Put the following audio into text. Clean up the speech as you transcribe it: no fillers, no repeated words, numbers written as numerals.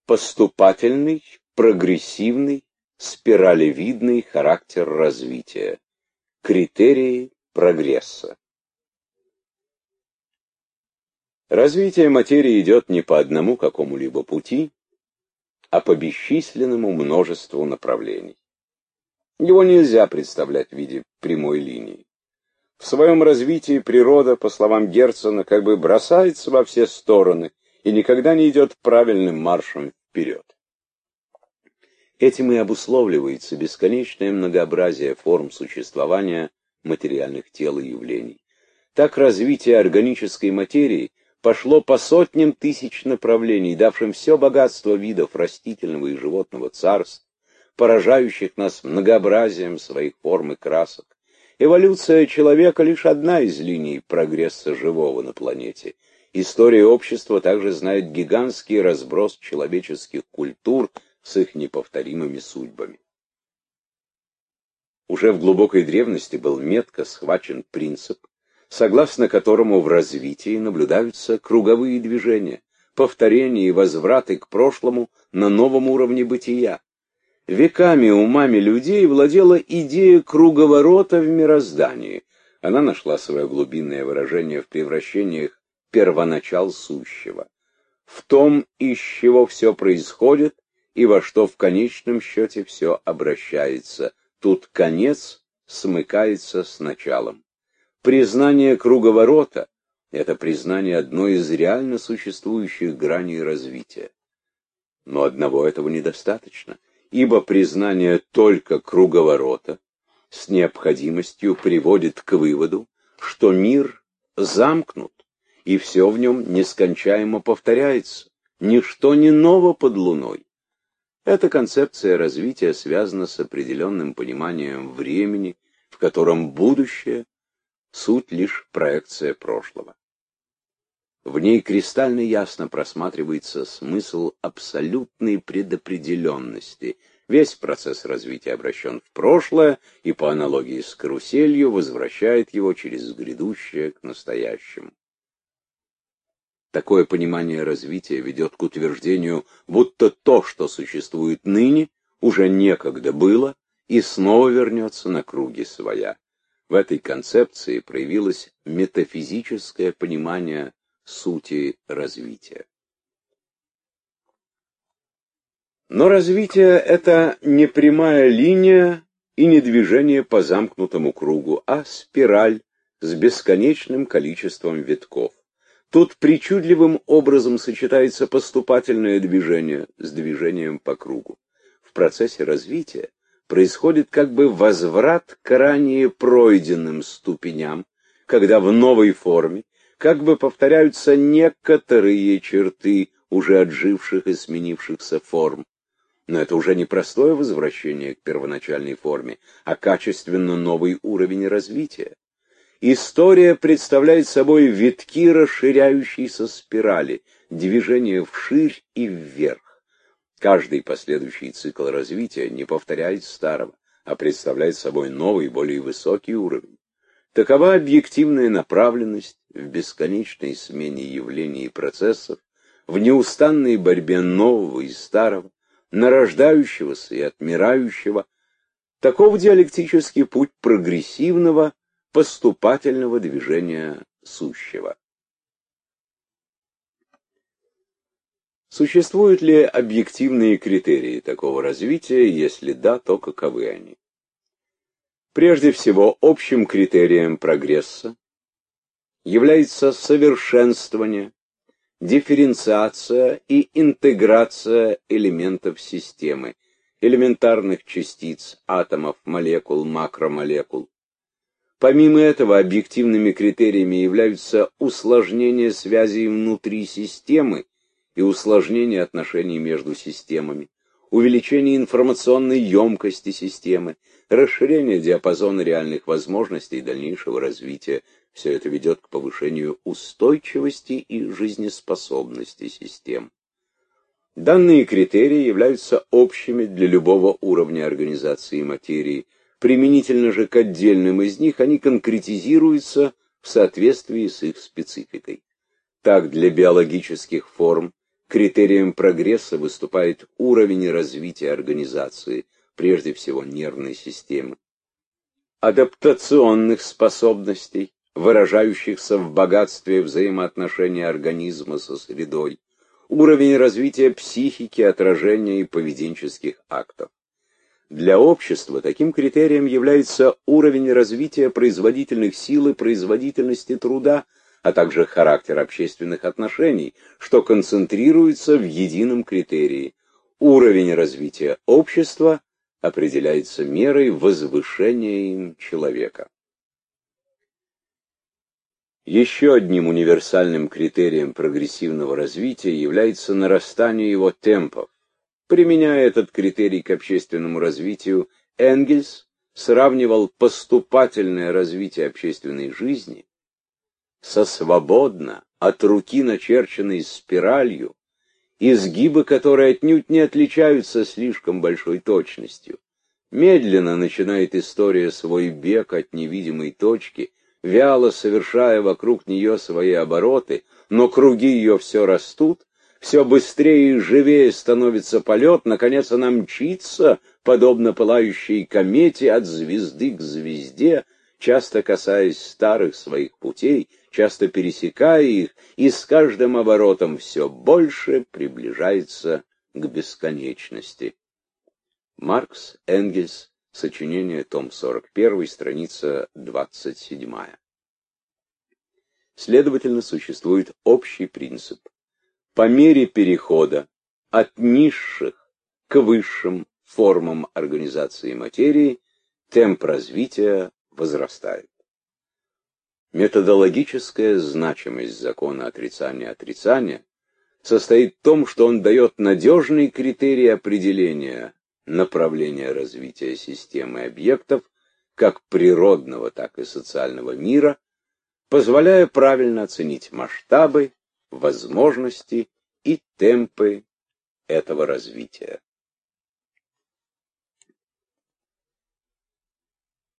поступательный, прогрессивный, спиралевидный характер развития. Критерии прогресса. Развитие материи идет не по одному какому-либо пути, а по бесчисленному множеству направлений. Его нельзя представлять в виде прямой линии. В своем развитии природа, по словам Герцена, как бы бросается во все стороны и никогда не идет правильным маршем вперед. Этим и обусловливается бесконечное многообразие форм существования материальных тел и явлений. Так развитие органической материи пошло по сотням тысяч направлений, давшим все богатство видов растительного и животного царств, поражающих нас многообразием своих форм и красок. Эволюция человека — лишь одна из линий прогресса живого на планете. История общества также знает гигантский разброс человеческих культур с их неповторимыми судьбами. Уже в глубокой древности был метко схвачен принцип, согласно которому в развитии наблюдаются круговые движения, повторения и возвраты к прошлому на новом уровне бытия. Веками умами людей владела идея круговорота в мироздании. Она нашла свое глубинное выражение в превращениях первоначал сущего, в том, из чего все происходит и во что в конечном счете все обращается. Тут конец смыкается с началом. Признание круговорота — это признание одной из реально существующих граней развития. Но одного этого недостаточно, ибо признание только круговорота с необходимостью приводит к выводу, что мир замкнут, и все в нем нескончаемо повторяется, ничто не ново под луной. Эта концепция развития связана с определенным пониманием времени, в котором будущее — суть лишь проекция прошлого. В ней кристально ясно просматривается смысл абсолютной предопределенности. Весь процесс развития обращен в прошлое и, по аналогии с каруселью, возвращает его через грядущее к настоящему. Такое понимание развития ведет к утверждению, будто то, что существует ныне, уже некогда было и снова вернется на круги своя. В этой концепции проявилось метафизическое понимание сути развития. Но развитие — это не прямая линия и не движение по замкнутому кругу, а спираль с бесконечным количеством витков. Тут причудливым образом сочетается поступательное движение с движением по кругу. В процессе развития происходит как бы возврат к ранее пройденным ступеням, когда в новой форме как бы повторяются некоторые черты уже отживших и сменившихся форм. Но это уже не простое возвращение к первоначальной форме, а качественно новый уровень развития. История представляет собой витки расширяющейся спирали, движение вширь и вверх. Каждый последующий цикл развития не повторяет старого, а представляет собой новый, более высокий уровень. Такова объективная направленность в бесконечной смене явлений и процессов, в неустанной борьбе нового и старого, нарождающегося и отмирающего. Таков диалектический путь прогрессивного, поступательного движения сущего. Существуют ли объективные критерии такого развития? Если да, то каковы они? Прежде всего, общим критерием прогресса является совершенствование, дифференциация и интеграция элементов системы, элементарных частиц, атомов, молекул, макромолекул. Помимо этого, объективными критериями являются усложнение связей внутри системы и усложнение отношений между системами, увеличение информационной емкости системы, расширение диапазона реальных возможностей дальнейшего развития. Все это ведет к повышению устойчивости и жизнеспособности систем. Данные критерии являются общими для любого уровня организации материи. Применительно же к отдельным из них они конкретизируются в соответствии с их спецификой. Так, для биологических форм критерием прогресса выступает уровень развития организации, прежде всего нервной системы, адаптационных способностей, выражающихся в богатстве взаимоотношений организма со средой, уровень развития психики, отражения и поведенческих актов. Для общества таким критерием является уровень развития производительных сил и производительности труда, а также характер общественных отношений, что концентрируется в едином критерии. Уровень развития общества определяется мерой возвышения им человека. Еще одним универсальным критерием прогрессивного развития является нарастание его темпов. Применяя этот критерий к общественному развитию, Энгельс сравнивал поступательное развитие общественной жизни со свободно от руки начерченной спиралью, изгибы которой отнюдь не отличаются слишком большой точностью. Медленно начинает история свой бег от невидимой точки, вяло совершая вокруг нее свои обороты, но круги ее все растут, все быстрее и живее становится полет, наконец она мчится, подобно пылающей комете, от звезды к звезде, часто касаясь старых своих путей, часто пересекая их, и с каждым оборотом все больше приближается к бесконечности. Маркс, Энгельс, сочинение, том 41, страница 27. Следовательно, существует общий принцип. По мере перехода от низших к высшим формам организации материи темп развития возрастает. Методологическая значимость закона отрицания состоит в том, что он дает надежный критерий определения направления развития системы объектов, как природного, так и социального мира, позволяя правильно оценить масштабы, возможности и темпы этого развития.